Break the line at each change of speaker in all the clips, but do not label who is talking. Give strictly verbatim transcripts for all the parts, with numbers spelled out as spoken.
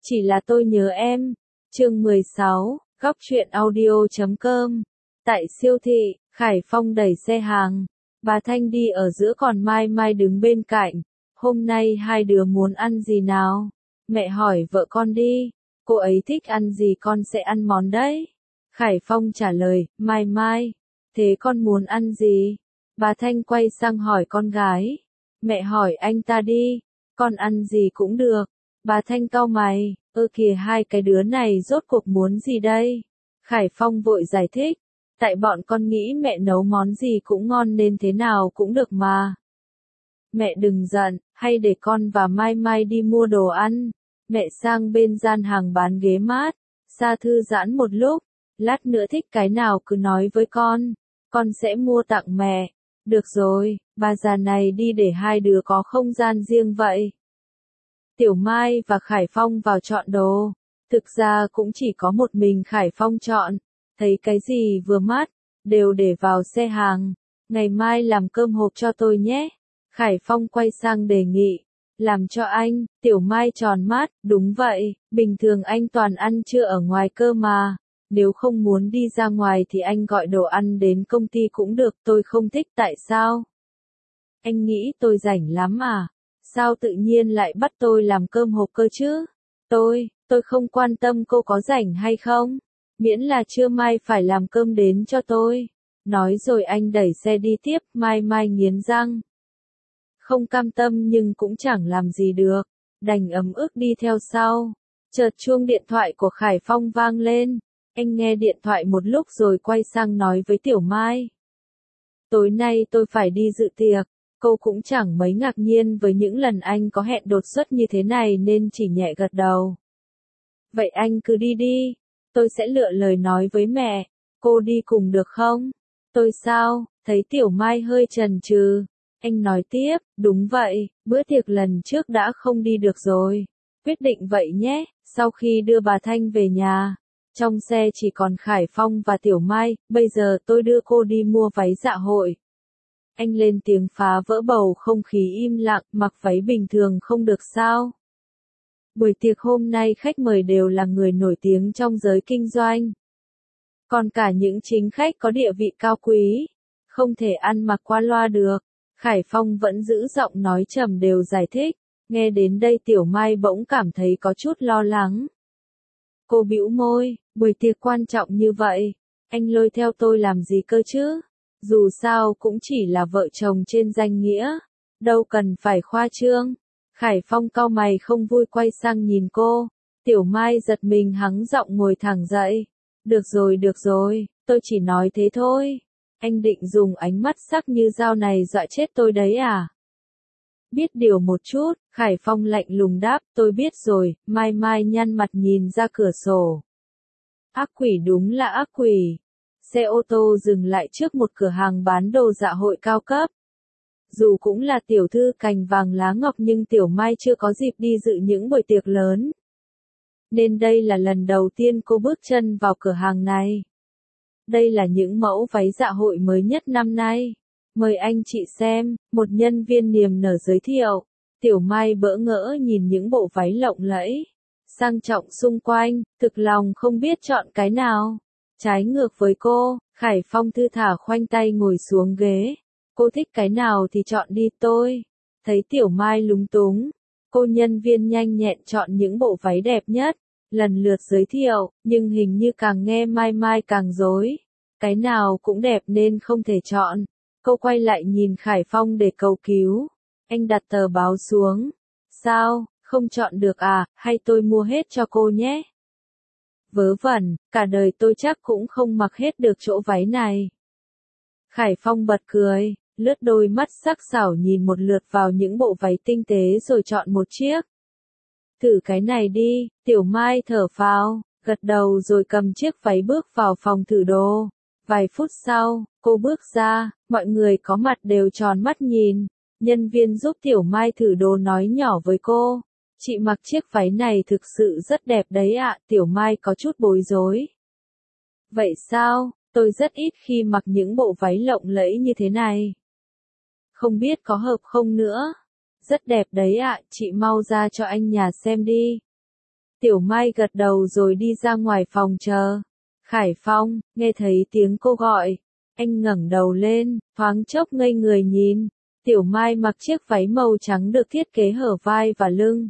Chỉ là tôi nhớ em. Chương mười sáu, góc truyện audio chấm com. Tại siêu thị, Khải Phong đẩy xe hàng. Bà Thanh đi ở giữa còn Mai Mai đứng bên cạnh. Hôm nay hai đứa muốn ăn gì nào? Mẹ hỏi vợ con đi. Cô ấy thích ăn gì con sẽ ăn món đấy. Khải Phong trả lời, Mai Mai. Thế con muốn ăn gì? Bà Thanh quay sang hỏi con gái. Mẹ hỏi anh ta đi. Con ăn gì cũng được. Bà Thanh cau mày, ơ kìa hai cái đứa này rốt cuộc muốn gì đây? Khải Phong vội giải thích. Tại bọn con nghĩ mẹ nấu món gì cũng ngon nên thế nào cũng được mà. Mẹ đừng giận, hay để con và Mai Mai đi mua đồ ăn. Mẹ sang bên gian hàng bán ghế mát, ra thư giãn một lúc. Lát nữa thích cái nào cứ nói với con. Con sẽ mua tặng mẹ. Được rồi, bà già này đi để hai đứa có không gian riêng vậy. Tiểu Mai và Khải Phong vào chọn đồ. Thực ra cũng chỉ có một mình Khải Phong chọn. Thấy cái gì vừa mắt, đều để vào xe hàng. Ngày mai làm cơm hộp cho tôi nhé. Khải Phong quay sang đề nghị. Làm cho anh, Tiểu Mai tròn mắt, đúng vậy, bình thường anh toàn ăn trưa ở ngoài cơ mà. Nếu không muốn đi ra ngoài thì anh gọi đồ ăn đến công ty cũng được, tôi không thích tại sao? Anh nghĩ tôi rảnh lắm à? Sao tự nhiên lại bắt tôi làm cơm hộp cơ chứ? Tôi, tôi không quan tâm cô có rảnh hay không. Miễn là trưa mai phải làm cơm đến cho tôi. Nói rồi anh đẩy xe đi tiếp, Mai Mai nghiến răng. Không cam tâm nhưng cũng chẳng làm gì được. Đành ấm ức đi theo sau. Chợt chuông điện thoại của Khải Phong vang lên. Anh nghe điện thoại một lúc rồi quay sang nói với Tiểu Mai. Tối nay tôi phải đi dự tiệc. Cô cũng chẳng mấy ngạc nhiên với những lần anh có hẹn đột xuất như thế này nên chỉ nhẹ gật đầu. Vậy anh cứ đi đi. Tôi sẽ lựa lời nói với mẹ. Cô đi cùng được không? Tôi sao? Thấy Tiểu Mai hơi chần chừ. Anh nói tiếp, đúng vậy, bữa tiệc lần trước đã không đi được rồi. Quyết định vậy nhé, sau khi đưa bà Thanh về nhà. Trong xe chỉ còn Khải Phong và Tiểu Mai, bây giờ tôi đưa cô đi mua váy dạ hội. Anh lên tiếng phá vỡ bầu không khí im lặng, mặc váy bình thường không được sao? Buổi tiệc hôm nay khách mời đều là người nổi tiếng trong giới kinh doanh. Còn cả những chính khách có địa vị cao quý. Không thể ăn mặc qua loa được. Khải Phong vẫn giữ giọng nói trầm đều giải thích. Nghe đến đây Tiểu Mai bỗng cảm thấy có chút lo lắng. Cô bĩu môi, buổi tiệc quan trọng như vậy. Anh lôi theo tôi làm gì cơ chứ? Dù sao cũng chỉ là vợ chồng trên danh nghĩa. Đâu cần phải khoa trương. Khải Phong cau mày không vui quay sang nhìn cô. Tiểu Mai giật mình hắng giọng ngồi thẳng dậy. Được rồi được rồi, tôi chỉ nói thế thôi. Anh định dùng ánh mắt sắc như dao này dọa chết tôi đấy à? Biết điều một chút, Khải Phong lạnh lùng đáp, tôi biết rồi. Mai Mai nhăn mặt nhìn ra cửa sổ. Ác quỷ đúng là ác quỷ. Xe ô tô dừng lại trước một cửa hàng bán đồ dạ hội cao cấp. Dù cũng là tiểu thư cành vàng lá ngọc nhưng Tiểu Mai chưa có dịp đi dự những buổi tiệc lớn. Nên đây là lần đầu tiên cô bước chân vào cửa hàng này. Đây là những mẫu váy dạ hội mới nhất năm nay. Mời anh chị xem, một nhân viên niềm nở giới thiệu. Tiểu Mai bỡ ngỡ nhìn những bộ váy lộng lẫy, sang trọng xung quanh, thực lòng không biết chọn cái nào. Trái ngược với cô, Khải Phong thư thả khoanh tay ngồi xuống ghế. Cô thích cái nào thì chọn đi tôi. Thấy Tiểu Mai lúng túng, cô nhân viên nhanh nhẹn chọn những bộ váy đẹp nhất. Lần lượt giới thiệu, nhưng hình như càng nghe Mai Mai càng rối. Cái nào cũng đẹp nên không thể chọn. Cô quay lại nhìn Khải Phong để cầu cứu. Anh đặt tờ báo xuống. Sao, không chọn được à, hay tôi mua hết cho cô nhé? Vớ vẩn, cả đời tôi chắc cũng không mặc hết được chỗ váy này. Khải Phong bật cười, lướt đôi mắt sắc sảo nhìn một lượt vào những bộ váy tinh tế rồi chọn một chiếc. Thử cái này đi, Tiểu Mai thở phào, gật đầu rồi cầm chiếc váy bước vào phòng thử đồ. Vài phút sau, cô bước ra, mọi người có mặt đều tròn mắt nhìn. Nhân viên giúp Tiểu Mai thử đồ nói nhỏ với cô. Chị mặc chiếc váy này thực sự rất đẹp đấy ạ, Tiểu Mai có chút bối rối. Vậy sao, tôi rất ít khi mặc những bộ váy lộng lẫy như thế này. Không biết có hợp không nữa. Rất đẹp đấy ạ, chị mau ra cho anh nhà xem đi. Tiểu Mai gật đầu rồi đi ra ngoài phòng chờ. Khải Phong, nghe thấy tiếng cô gọi. Anh ngẩng đầu lên, thoáng chốc ngây người nhìn. Tiểu Mai mặc chiếc váy màu trắng được thiết kế hở vai và lưng.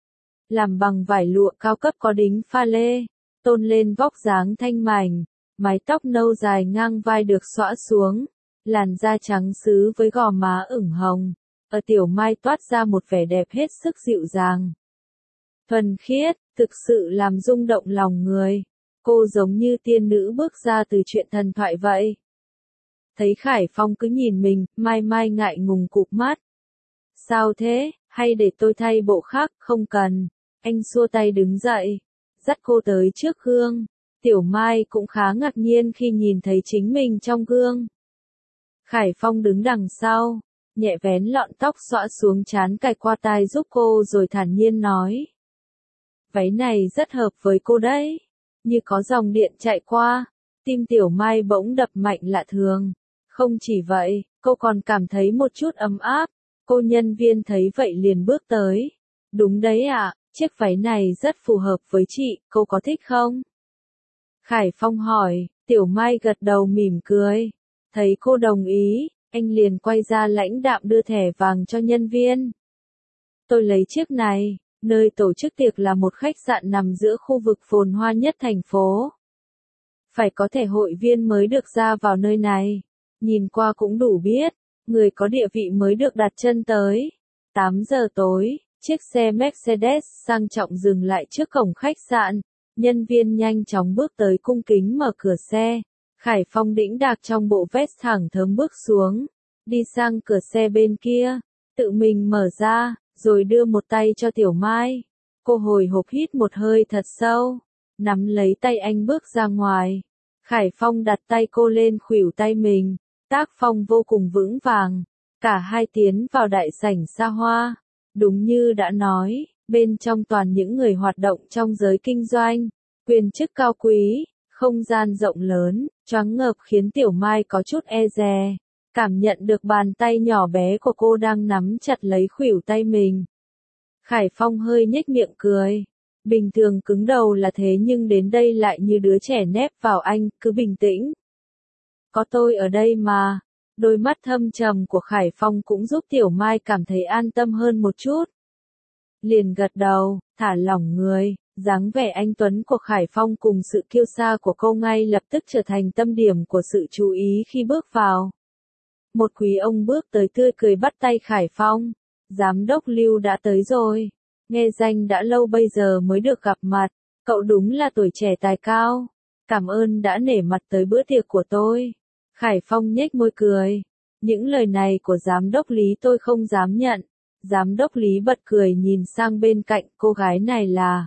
Làm bằng vải lụa cao cấp có đính pha lê, tôn lên vóc dáng thanh mảnh. Mái tóc nâu dài ngang vai được xõa xuống. Làn da trắng sứ với gò má ửng hồng. Ở Tiểu Mai toát ra một vẻ đẹp hết sức dịu dàng. Thuần khiết, thực sự làm rung động lòng người. Cô giống như tiên nữ bước ra từ truyện thần thoại vậy. Thấy Khải Phong cứ nhìn mình, Mai Mai ngại ngùng cụp mắt. Sao thế, hay để tôi thay bộ khác, không cần. Anh xua tay đứng dậy, dắt cô tới trước gương. Tiểu Mai cũng khá ngạc nhiên khi nhìn thấy chính mình trong gương. Khải Phong đứng đằng sau, nhẹ vén lọn tóc xõa xuống trán cài qua tai giúp cô rồi thản nhiên nói. Váy này rất hợp với cô đấy. Như có dòng điện chạy qua, tim Tiểu Mai bỗng đập mạnh lạ thường. Không chỉ vậy, cô còn cảm thấy một chút ấm áp. Cô nhân viên thấy vậy liền bước tới. Đúng đấy ạ, chiếc váy này rất phù hợp với chị, cô có thích không? Khải Phong hỏi, Tiểu Mai gật đầu mỉm cười. Thấy cô đồng ý, anh liền quay ra lãnh đạm đưa thẻ vàng cho nhân viên. Tôi lấy chiếc này. Nơi tổ chức tiệc là một khách sạn nằm giữa khu vực phồn hoa nhất thành phố. Phải có thẻ hội viên mới được ra vào nơi này. Nhìn qua cũng đủ biết, người có địa vị mới được đặt chân tới. tám giờ tối, chiếc xe Mercedes sang trọng dừng lại trước cổng khách sạn. Nhân viên nhanh chóng bước tới cung kính mở cửa xe. Khải Phong đĩnh đạc trong bộ vest thẳng thớm bước xuống. Đi sang cửa xe bên kia, tự mình mở ra. Rồi đưa một tay cho Tiểu Mai. Cô hồi hộp hít một hơi thật sâu, nắm lấy tay anh bước ra ngoài. Khải Phong đặt tay cô lên khuỷu tay mình, tác phong vô cùng vững vàng. Cả hai tiến vào đại sảnh xa hoa. Đúng như đã nói, bên trong toàn những người hoạt động trong giới kinh doanh, quyền chức cao quý, không gian rộng lớn, choáng ngợp khiến Tiểu Mai có chút e dè. Cảm nhận được bàn tay nhỏ bé của cô đang nắm chặt lấy khuỷu tay mình. Khải Phong hơi nhếch miệng cười. Bình thường cứng đầu là thế nhưng đến đây lại như đứa trẻ nép vào anh, cứ bình tĩnh. Có tôi ở đây mà. Đôi mắt thâm trầm của Khải Phong cũng giúp Tiểu Mai cảm thấy an tâm hơn một chút. Liền gật đầu, thả lỏng người, dáng vẻ anh tuấn của Khải Phong cùng sự kiêu sa của cô ngay lập tức trở thành tâm điểm của sự chú ý khi bước vào. Một quý ông bước tới tươi cười bắt tay Khải Phong. Giám đốc Lưu đã tới rồi. Nghe danh đã lâu bây giờ mới được gặp mặt. Cậu đúng là tuổi trẻ tài cao. Cảm ơn đã nể mặt tới bữa tiệc của tôi. Khải Phong nhếch môi cười. Những lời này của giám đốc Lý tôi không dám nhận. Giám đốc Lý bật cười nhìn sang bên cạnh, cô gái này là.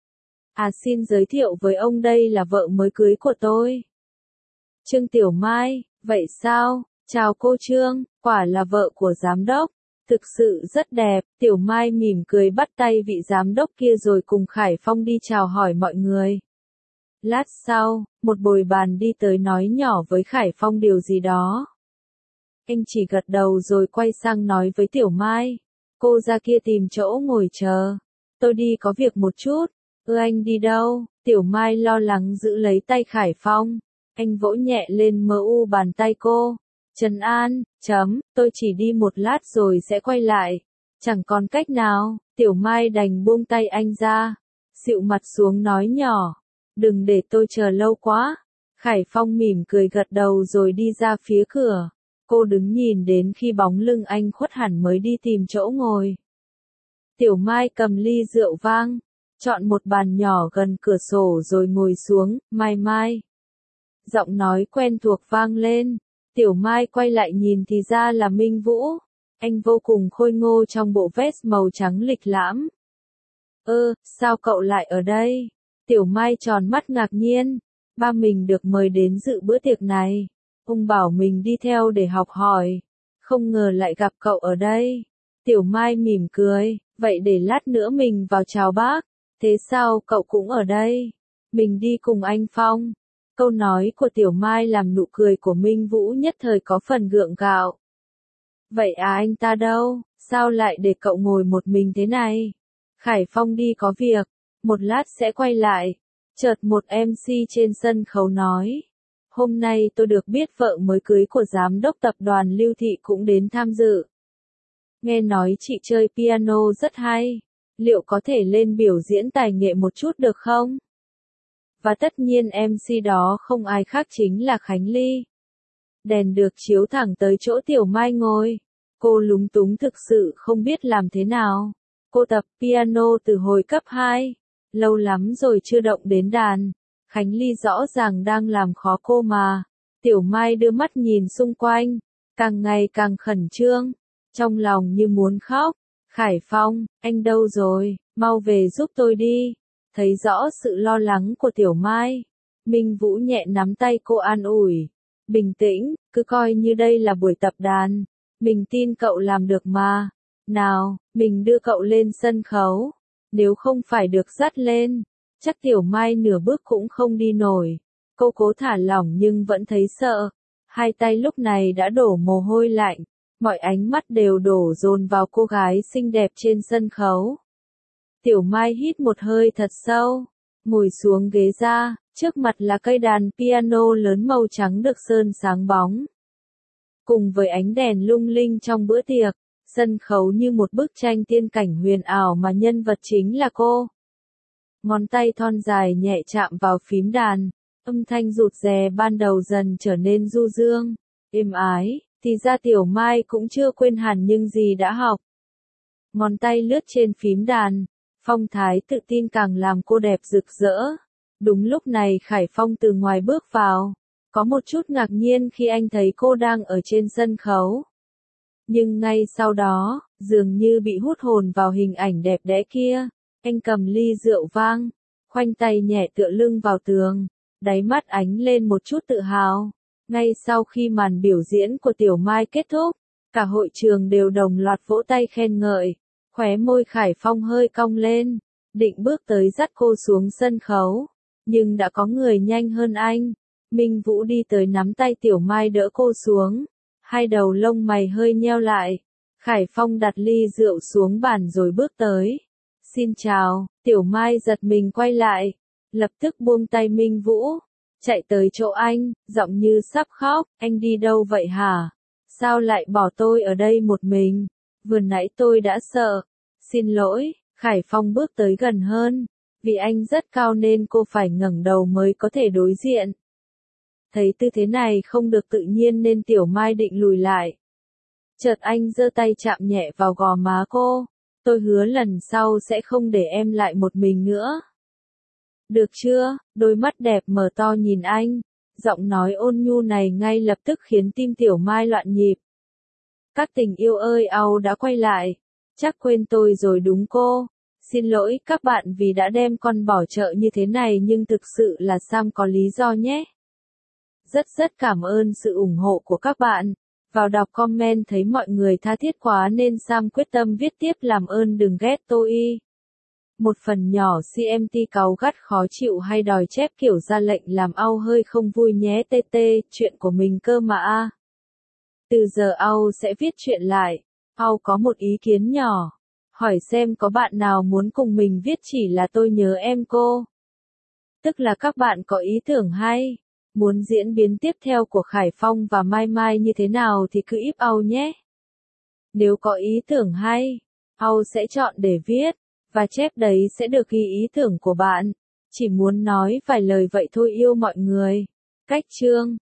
À xin giới thiệu với ông, đây là vợ mới cưới của tôi. Trương Tiểu Mai, vậy sao? Chào cô Trương, quả là vợ của giám đốc. Thực sự rất đẹp. Tiểu Mai mỉm cười bắt tay vị giám đốc kia rồi cùng Khải Phong đi chào hỏi mọi người. Lát sau, một bồi bàn đi tới nói nhỏ với Khải Phong điều gì đó. Anh chỉ gật đầu rồi quay sang nói với Tiểu Mai. Cô ra kia tìm chỗ ngồi chờ. Tôi đi có việc một chút. Ơ anh đi đâu? Tiểu Mai lo lắng giữ lấy tay Khải Phong. Anh vỗ nhẹ lên mờ u bàn tay cô. Trần An, chấm, tôi chỉ đi một lát rồi sẽ quay lại. Chẳng còn cách nào, Tiểu Mai đành buông tay anh ra. Xịu mặt xuống nói nhỏ. Đừng để tôi chờ lâu quá. Khải Phong mỉm cười gật đầu rồi đi ra phía cửa. Cô đứng nhìn đến khi bóng lưng anh khuất hẳn mới đi tìm chỗ ngồi. Tiểu Mai cầm ly rượu vang. Chọn một bàn nhỏ gần cửa sổ rồi ngồi xuống. Mai Mai. Giọng nói quen thuộc vang lên. Tiểu Mai quay lại nhìn thì ra là Minh Vũ. Anh vô cùng khôi ngô trong bộ vest màu trắng lịch lãm. Ơ, sao cậu lại ở đây? Tiểu Mai tròn mắt ngạc nhiên. Ba mình được mời đến dự bữa tiệc này. Ông bảo mình đi theo để học hỏi. Không ngờ lại gặp cậu ở đây. Tiểu Mai mỉm cười. Vậy để lát nữa mình vào chào bác. Thế sao cậu cũng ở đây? Mình đi cùng anh Phong. Câu nói của Tiểu Mai làm nụ cười của Minh Vũ nhất thời có phần gượng gạo. Vậy à anh ta đâu? Sao lại để cậu ngồi một mình thế này? Khải Phong đi có việc. một lát sẽ quay lại. Chợt một em xê trên sân khấu nói. Hôm nay tôi được biết vợ mới cưới của giám đốc tập đoàn Lưu Thị cũng đến tham dự. Nghe nói chị chơi piano rất hay. Liệu có thể lên biểu diễn tài nghệ một chút được không? Và tất nhiên em xê đó không ai khác chính là Khánh Ly. Đèn được chiếu thẳng tới chỗ Tiểu Mai ngồi. Cô lúng túng thực sự không biết làm thế nào. Cô tập piano từ hồi cấp hai. Lâu lắm rồi chưa động đến đàn. Khánh Ly rõ ràng đang làm khó cô mà. Tiểu Mai đưa mắt nhìn xung quanh. Càng ngày càng khẩn trương. Trong lòng như muốn khóc. Khải Phong, anh đâu rồi? Mau về giúp tôi đi. Thấy rõ sự lo lắng của Tiểu Mai. Minh Vũ nhẹ nắm tay cô an ủi. Bình tĩnh, cứ coi như đây là buổi tập đàn. Mình tin cậu làm được mà. Nào, mình đưa cậu lên sân khấu. Nếu không phải được dắt lên, chắc Tiểu Mai nửa bước cũng không đi nổi. Cô cố thả lỏng nhưng vẫn thấy sợ. Hai tay lúc này đã đổ mồ hôi lạnh. Mọi ánh mắt đều đổ dồn vào cô gái xinh đẹp trên sân khấu. Tiểu Mai hít một hơi thật sâu, ngồi xuống ghế ra, trước mặt là cây đàn piano lớn màu trắng được sơn sáng bóng. Cùng với ánh đèn lung linh trong bữa tiệc, sân khấu như một bức tranh tiên cảnh huyền ảo mà nhân vật chính là cô. Ngón tay thon dài nhẹ chạm vào phím đàn, âm thanh rụt rè ban đầu dần trở nên du dương, êm ái. Thì ra Tiểu Mai cũng chưa quên hẳn những gì đã học. Ngón tay lướt trên phím đàn, phong thái tự tin càng làm cô đẹp rực rỡ. Đúng lúc này Khải Phong từ ngoài bước vào, có một chút ngạc nhiên khi anh thấy cô đang ở trên sân khấu. Nhưng ngay sau đó, dường như bị hút hồn vào hình ảnh đẹp đẽ kia, anh cầm ly rượu vang, khoanh tay nhẹ tựa lưng vào tường, đáy mắt ánh lên một chút tự hào. Ngay sau khi màn biểu diễn của Tiểu Mai kết thúc, cả hội trường đều đồng loạt vỗ tay khen ngợi, khóe môi Khải Phong hơi cong lên, định bước tới dắt cô xuống sân khấu, nhưng đã có người nhanh hơn anh. Minh Vũ đi tới nắm tay Tiểu Mai đỡ cô xuống, hai đầu lông mày hơi nheo lại. Khải Phong đặt ly rượu xuống bàn rồi bước tới. Xin chào, Tiểu Mai giật mình quay lại, lập tức buông tay Minh Vũ. Chạy tới chỗ anh, giọng như sắp khóc, anh đi đâu vậy hả? Sao lại bỏ tôi ở đây một mình? Vừa nãy tôi đã sợ. Xin lỗi, Khải Phong bước tới gần hơn. Vì anh rất cao nên cô phải ngẩng đầu mới có thể đối diện. Thấy tư thế này không được tự nhiên nên Tiểu Mai định lùi lại. Chợt anh giơ tay chạm nhẹ vào gò má cô. Tôi hứa lần sau sẽ không để em lại một mình nữa. Được chưa? Đôi mắt đẹp mở to nhìn anh. Giọng nói ôn nhu này ngay lập tức khiến tim Tiểu Mai loạn nhịp. Các tình yêu ơi au đã quay lại. Chắc quên tôi rồi đúng cô. Xin lỗi các bạn vì đã đem con bỏ chợ như thế này nhưng thực sự là Sam có lý do nhé. Rất rất cảm ơn sự ủng hộ của các bạn. Vào đọc comment thấy mọi người tha thiết quá nên Sam quyết tâm viết tiếp làm ơn đừng ghét tôi. Một phần nhỏ xê em tê cáu gắt khó chịu hay đòi chép kiểu ra lệnh làm au hơi không vui nhé tê tê, chuyện của mình cơ mà a. Từ giờ au sẽ viết chuyện lại. Au có một ý kiến nhỏ. Hỏi xem có bạn nào muốn cùng mình viết chỉ là tôi nhớ em cô. Tức là các bạn có ý tưởng hay, muốn diễn biến tiếp theo của Khải Phong và Mai Mai như thế nào thì cứ íp au nhé. Nếu có ý tưởng hay, au sẽ chọn để viết. Và chép đấy sẽ được ghi ý tưởng của bạn. Chỉ muốn nói vài lời vậy thôi yêu mọi người. Cách chương